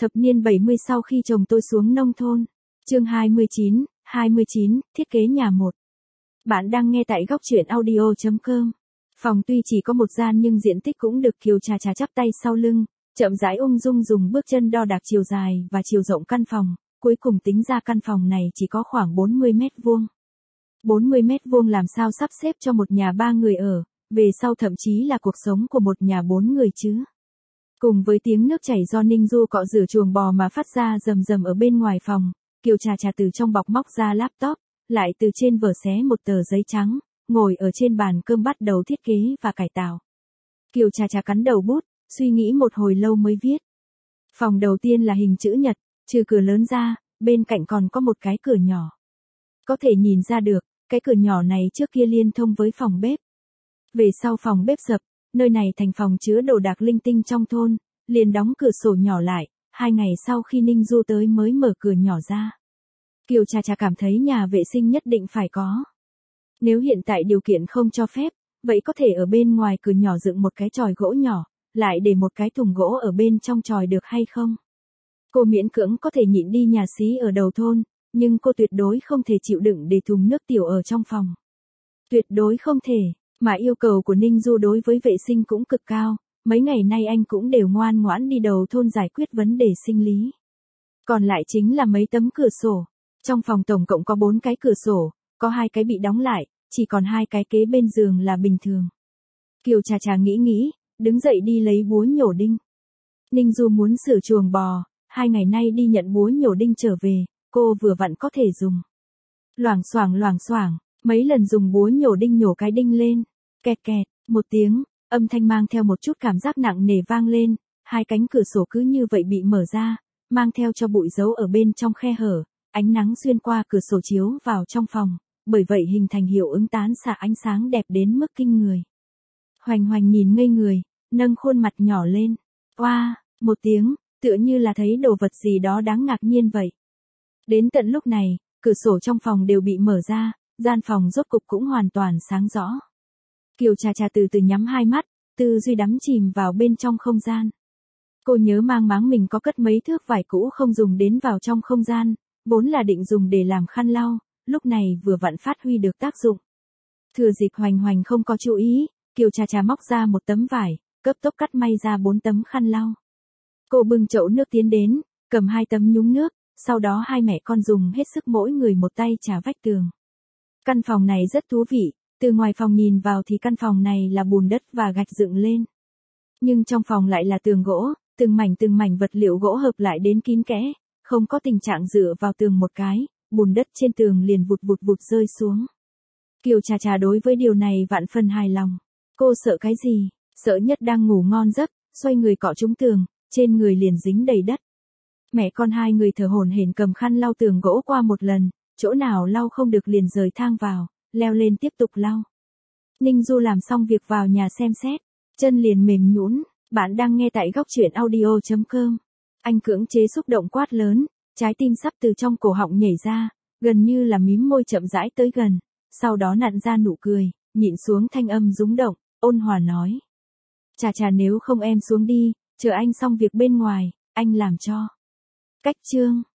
Thập niên 70 sau khi chồng tôi xuống nông thôn. Chương 29, thiết kế nhà 1. Bạn đang nghe tại góc truyện audio.com. Phòng tuy chỉ có một gian nhưng diện tích cũng được Kiều Trà Trà chắp tay sau lưng, chậm rãi ung dung dùng bước chân đo đạc chiều dài và chiều rộng căn phòng, cuối cùng tính ra căn phòng này chỉ có khoảng 40 mét vuông. 40 mét vuông làm sao sắp xếp cho một nhà 3 người ở, về sau thậm chí là cuộc sống của một nhà 4 người chứ. Cùng với tiếng nước chảy do Ninh Du cọ rửa chuồng bò mà phát ra rầm rầm ở bên ngoài phòng, Kiều Trà Trà từ trong bọc móc ra laptop, lại từ trên vở xé một tờ giấy trắng, ngồi ở trên bàn cơm bắt đầu thiết kế và cải tạo. Kiều Trà Trà cắn đầu bút, suy nghĩ một hồi lâu mới viết. Phòng đầu tiên là hình chữ nhật, trừ cửa lớn ra, bên cạnh còn có một cái cửa nhỏ. Có thể nhìn ra được, cái cửa nhỏ này trước kia liên thông với phòng bếp. Về sau phòng bếp sập, nơi này thành phòng chứa đồ đạc linh tinh trong thôn, liền đóng cửa sổ nhỏ lại, 2 ngày sau khi Ninh Du tới mới mở cửa nhỏ ra. Kiều Trà Trà cảm thấy nhà vệ sinh nhất định phải có. Nếu hiện tại điều kiện không cho phép, vậy có thể ở bên ngoài cửa nhỏ dựng một cái chòi gỗ nhỏ, lại để một cái thùng gỗ ở bên trong chòi được hay không? Cô miễn cưỡng có thể nhịn đi nhà xí ở đầu thôn, nhưng cô tuyệt đối không thể chịu đựng để thùng nước tiểu ở trong phòng. Tuyệt đối không thể, mà yêu cầu của Ninh Du đối với vệ sinh cũng cực cao, mấy ngày nay anh cũng đều ngoan ngoãn đi đầu thôn giải quyết vấn đề sinh lý. Còn lại chính là mấy tấm cửa sổ. Trong phòng tổng cộng có 4 cái cửa sổ, có 2 cái bị đóng lại, chỉ còn 2 cái kế bên giường là bình thường. Kiều Trà Trà nghĩ, đứng dậy đi lấy búa nhổ đinh. Ninh Du muốn sửa chuồng bò, 2 ngày nay đi nhận búa nhổ đinh trở về, cô vừa vặn có thể dùng. Loảng xoảng, mấy lần dùng búa nhổ đinh nhổ cái đinh lên, kẹt kẹt, một tiếng, âm thanh mang theo một chút cảm giác nặng nề vang lên, 2 cánh cửa sổ cứ như vậy bị mở ra, mang theo cho bụi giấu ở bên trong khe hở, ánh nắng xuyên qua cửa sổ chiếu vào trong phòng, bởi vậy hình thành hiệu ứng tán xạ ánh sáng đẹp đến mức kinh người. Hoành Hoành nhìn ngây người, nâng khuôn mặt nhỏ lên, oa, một tiếng, tựa như là thấy đồ vật gì đó đáng ngạc nhiên vậy. Đến tận lúc này, cửa sổ trong phòng đều bị mở ra, gian phòng rốt cục cũng hoàn toàn sáng rõ. Kiều Trà Trà từ từ nhắm hai mắt, tư duy đắm chìm vào bên trong không gian. Cô nhớ mang máng mình có cất mấy thước vải cũ không dùng đến vào trong không gian, vốn là định dùng để làm khăn lau, lúc này vừa vặn phát huy được tác dụng. Thừa dịp Hoành Hoành không có chú ý, Kiều Trà Trà móc ra một tấm vải, cấp tốc cắt may ra 4 tấm khăn lau. Cô bưng chậu nước tiến đến, cầm 2 tấm nhúng nước, sau đó hai mẹ con dùng hết sức mỗi người một tay chà vách tường. Căn phòng này rất thú vị, từ ngoài phòng nhìn vào thì căn phòng này là bùn đất và gạch dựng lên. Nhưng trong phòng lại là tường gỗ, từng mảnh vật liệu gỗ hợp lại đến kín kẽ, không có tình trạng dựa vào tường một cái, bùn đất trên tường liền vụt rơi xuống. Kiều Trà Trà đối với điều này vạn phần hài lòng. Cô sợ cái gì? Sợ nhất đang ngủ ngon giấc, xoay người cọ trúng tường, trên người liền dính đầy đất. Mẹ con hai người thở hổn hển cầm khăn lau tường gỗ qua một lần, chỗ nào lau không được liền rời thang vào, leo lên tiếp tục lau. Ninh Du làm xong việc vào nhà xem xét, chân liền mềm nhũn. Bạn đang nghe tại góc truyện audio.com. Anh cưỡng chế xúc động quát lớn, trái tim sắp từ trong cổ họng nhảy ra, gần như là mím môi chậm rãi tới gần, sau đó nặn ra nụ cười, nhịn xuống thanh âm rúng động, ôn hòa nói. Trà Trà nếu không em xuống đi, chờ anh xong việc bên ngoài, anh làm cho. Cách chương.